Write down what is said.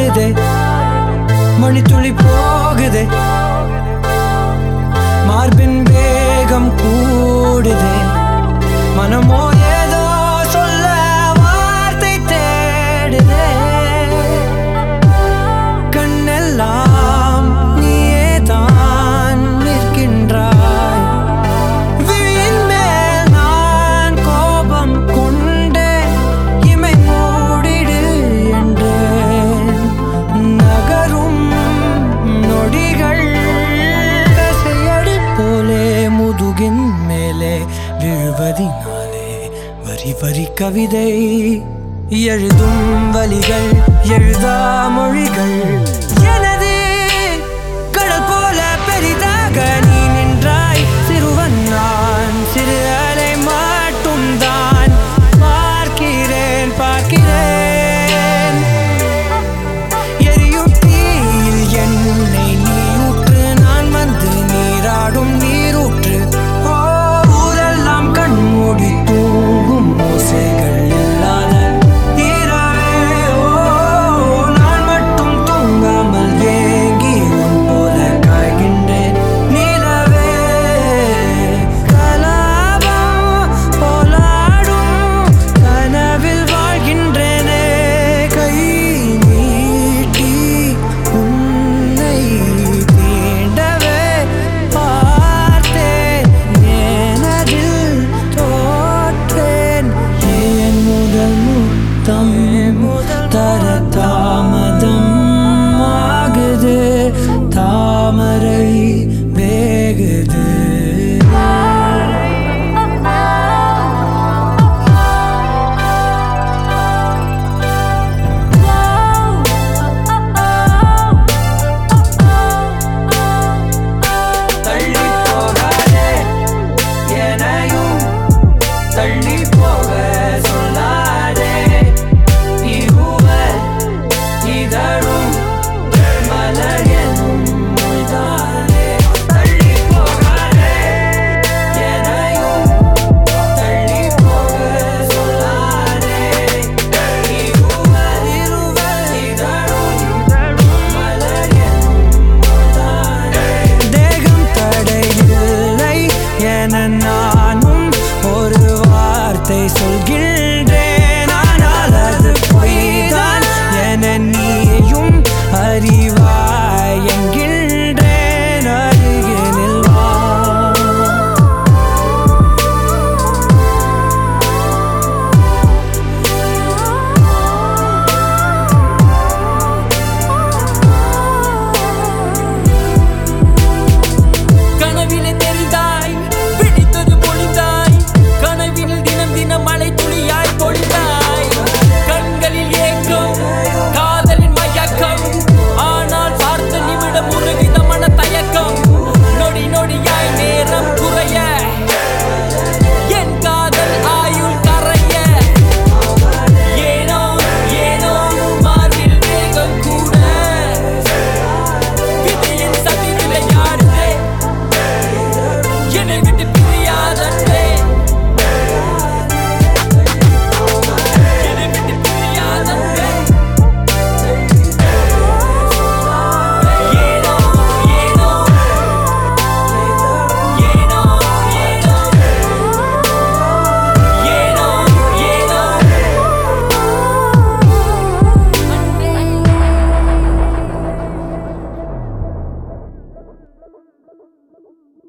மாறுதே மணித்துளி போகுதே மார்பின் வேகம் கூடுதே மனமோ ஏதோ சொல்ல வார்த்தை தேடுதே கண்ணெல்லாம் நீயே தான் நிற்கின்றாய் விழியின் மேல் நான் கோபம் கொண்டே இமை மூடிடு என்றேன் நகரும் நொடிகள் கசையடி போலே முதுகின் மேலே விழுவதினாலே வரி வரி கவிதை எழுதும் வலிகள் எழுதா மொழிகள் எனது கடல் போல பெரிதாக நீ நின்றாய் சிறுவன் நான் சிறு அலை மட்டும் தான் பார்க்கிறேன் பார்க்கிறேன் எரியும் தீயில் என்னை நீ ஊற்று நான் வந்து நீராடும் நீரூற்று ஊரெல்லாம் கண்மூடி தூங்கும் ஓசைகள் இல்லாத இரவே நான் மட்டும் தூங்காமல் ஏங்கி உன் போல காய்கின்றேன் நிலவே கலாபம் போலாடும் கனவில் வாழ்கின்றேனே கை நீட்டி உன்னை தீண்டவே பார்த்தேன் எனதில் தோற்றேன் ஏன் முதல் முத்தம் தர தாமதம் ஆகுது தாமரை வேகுது தள்ளி போகாதே எனையும் தள்ளி போக சொல்லாதே இகுவர் இதழும் மலர் எனும் மொய்தானே தள்ளி போகாதே எனையும் தள்ளி போக சொல்லாதே இகுவர் இதழும் மலர் எனும் மொய்தானே தேகம் தடையில்லை என நானும் ஒரு வார்த்தை சொல்கின்றேன் ஆனால் அது பொய்தான் என நீயும் அறிவாய் என்கின்றேன் அருகினில் வா கனவிலே தெரிந்தாய் பிடித்தது பொழிந்தாய் கனவில் தினம் தினம் மழை துளியாய் பொழிந்தாய் கண்களில் ஏக்கம் காதலின் மயக்கம் ஆனால் பார்த்த நிமிடம் உருகித மன தயக்கம் நொடி நொடியாய் நேரம் குறைய என் காதல் ஆயுள் கரைய ஏனோ ஏனோ மார்பில் வேகம் கூட விதியின் சதி விளையாடுதே என்னை விட்டு பிரியாதே என்னை விட்டு பிரியாதே ஏனோ ஏனோ ஏனோ ஏனோ ஏனோ